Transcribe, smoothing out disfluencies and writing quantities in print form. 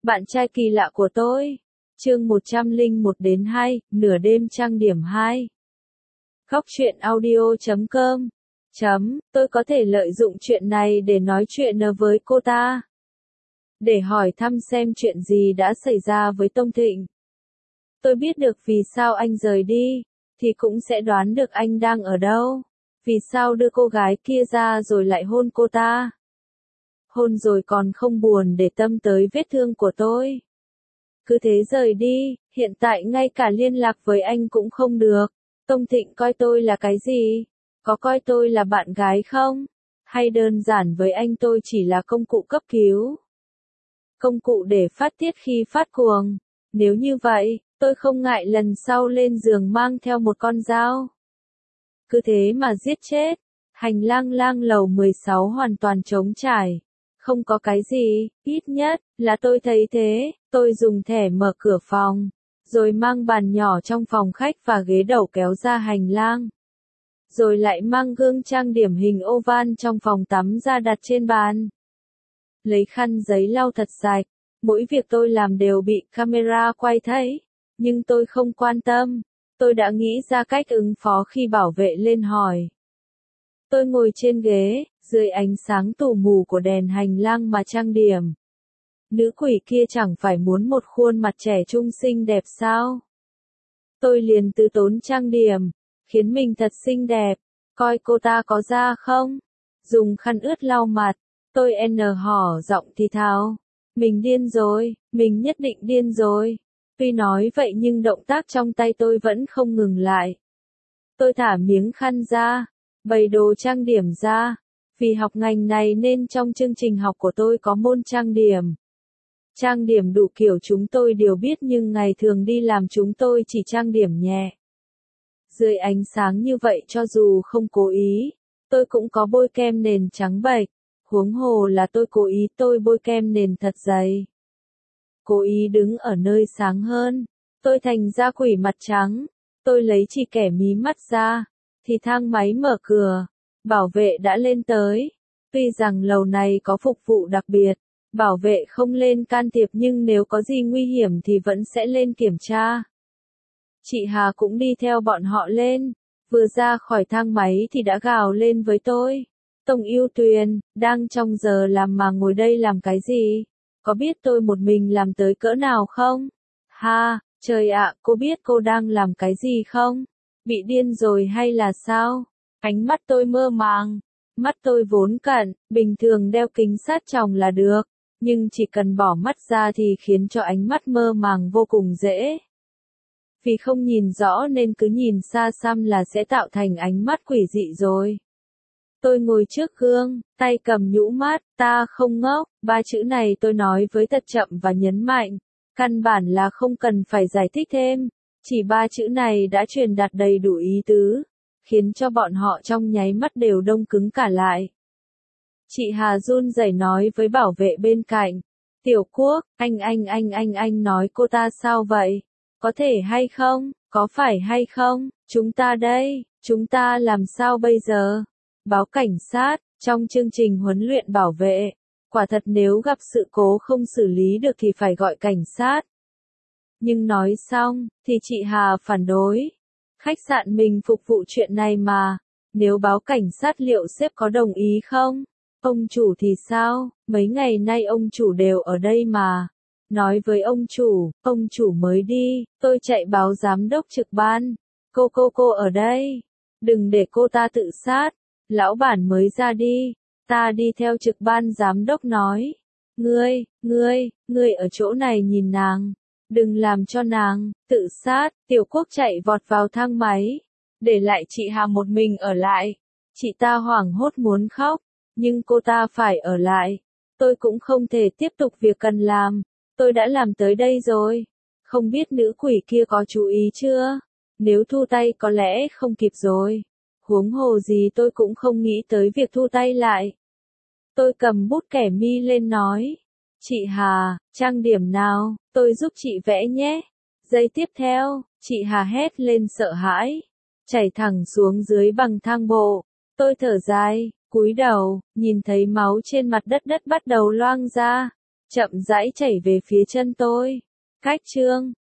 Bạn trai kỳ lạ của tôi. Chương 101 đến 2, nửa đêm trang điểm 2. Góc truyện audio.com. Tôi có thể lợi dụng chuyện này để nói chuyện với cô ta. Để hỏi thăm xem chuyện gì đã xảy ra với Tông Thịnh. Tôi biết được vì sao anh rời đi, thì cũng sẽ đoán được anh đang ở đâu. Vì sao đưa cô gái kia ra rồi lại hôn cô ta. Hôn rồi còn không buồn để tâm tới vết thương của tôi. Cứ thế rời đi, hiện tại ngay cả liên lạc với anh cũng không được. Tông Thịnh coi tôi là cái gì? Có coi tôi là bạn gái không? Hay đơn giản với anh tôi chỉ là công cụ cấp cứu? Công cụ để phát tiết khi phát cuồng. Nếu như vậy, tôi không ngại lần sau lên giường mang theo một con dao. Cứ thế mà giết chết. Hành lang lầu 16 hoàn toàn trống trải. Không có cái gì, ít nhất là tôi thấy thế. Tôi dùng thẻ mở cửa phòng, rồi mang bàn nhỏ trong phòng khách và ghế đầu kéo ra hành lang. Rồi lại mang gương trang điểm hình oval trong phòng tắm ra đặt trên bàn. Lấy khăn giấy lau thật sạch. Mỗi việc tôi làm đều bị camera quay thấy. Nhưng tôi không quan tâm. Tôi đã nghĩ ra cách ứng phó khi bảo vệ lên hỏi. Tôi ngồi trên ghế, dưới ánh sáng tù mù của đèn hành lang mà trang điểm. Nữ quỷ kia chẳng phải muốn một khuôn mặt trẻ trung xinh đẹp sao? Tôi liền tự tốn trang điểm, khiến mình thật xinh đẹp, coi cô ta có ra không? Dùng khăn ướt lau mặt, tôi hỏ giọng thì thào. Mình điên rồi, mình nhất định điên rồi. Tuy nói vậy nhưng động tác trong tay tôi vẫn không ngừng lại. Tôi thả miếng khăn ra, bày đồ trang điểm ra. Vì học ngành này nên trong chương trình học của tôi có môn trang điểm. Trang điểm đủ kiểu chúng tôi đều biết nhưng ngày thường đi làm chúng tôi chỉ trang điểm nhẹ. Dưới ánh sáng như vậy cho dù không cố ý, tôi cũng có bôi kem nền trắng bệch. Huống hồ là tôi cố ý tôi bôi kem nền thật dày. Cố ý đứng ở nơi sáng hơn. Tôi thành ra quỷ mặt trắng. Tôi lấy chỉ kẻ mí mắt ra. Thì thang máy mở cửa. Bảo vệ đã lên tới. Tuy rằng lầu này có phục vụ đặc biệt. Bảo vệ không lên can thiệp nhưng nếu có gì nguy hiểm thì vẫn sẽ lên kiểm tra. Chị Hà cũng đi theo bọn họ lên. Vừa ra khỏi thang máy thì đã gào lên với tôi. Tông Yêu Tuyền, đang trong giờ làm mà ngồi đây làm cái gì? Có biết tôi một mình làm tới cỡ nào không? Ha, trời ạ, cô biết cô đang làm cái gì không? Bị điên rồi hay là sao? Ánh mắt tôi mơ màng. Mắt tôi vốn cận, bình thường đeo kính sát tròng là được. Nhưng chỉ cần bỏ mắt ra thì khiến cho ánh mắt mơ màng vô cùng dễ. Vì không nhìn rõ nên cứ nhìn xa xăm là sẽ tạo thành ánh mắt quỷ dị rồi. Tôi ngồi trước gương, tay cầm nhũ mắt, ta không ngốc, ba chữ này tôi nói với thật chậm và nhấn mạnh. Căn bản là không cần phải giải thích thêm. Chỉ ba chữ này đã truyền đạt đầy đủ ý tứ, khiến cho bọn họ trong nháy mắt đều đông cứng cả lại. Chị Hà run rẩy nói với bảo vệ bên cạnh. Tiểu Quốc, anh nói cô ta sao vậy? Có thể hay không? Có phải hay không? Chúng ta đây, chúng ta làm sao bây giờ? Báo cảnh sát, trong chương trình huấn luyện bảo vệ. Quả thật nếu gặp sự cố không xử lý được thì phải gọi cảnh sát. Nhưng nói xong, thì chị Hà phản đối. Khách sạn mình phục vụ chuyện này mà. Nếu báo cảnh sát liệu sếp có đồng ý không? Ông chủ thì sao? Mấy ngày nay ông chủ đều ở đây mà. Nói với ông chủ mới đi. Tôi chạy báo giám đốc trực ban. Cô ở đây. Đừng để cô ta tự sát. Lão bản mới ra đi. Ta đi theo trực ban giám đốc nói. Ngươi ở chỗ này nhìn nàng. Đừng làm cho nàng tự sát. Tiểu Quốc chạy vọt vào thang máy. Để lại chị Hà một mình ở lại. Chị ta hoảng hốt muốn khóc. Nhưng cô ta phải ở lại. Tôi cũng không thể tiếp tục việc cần làm. Tôi đã làm tới đây rồi. Không biết nữ quỷ kia có chú ý chưa? Nếu thu tay có lẽ không kịp rồi. Huống hồ gì tôi cũng không nghĩ tới việc thu tay lại. Tôi cầm bút kẻ mi lên nói. Chị Hà, trang điểm nào, tôi giúp chị vẽ nhé. Giây tiếp theo, chị Hà hét lên sợ hãi. Chảy thẳng xuống dưới bằng thang bộ. Tôi thở dài, cúi đầu, nhìn thấy máu trên mặt đất bắt đầu loang ra. chậm rãi chảy về phía chân tôi. Cách chương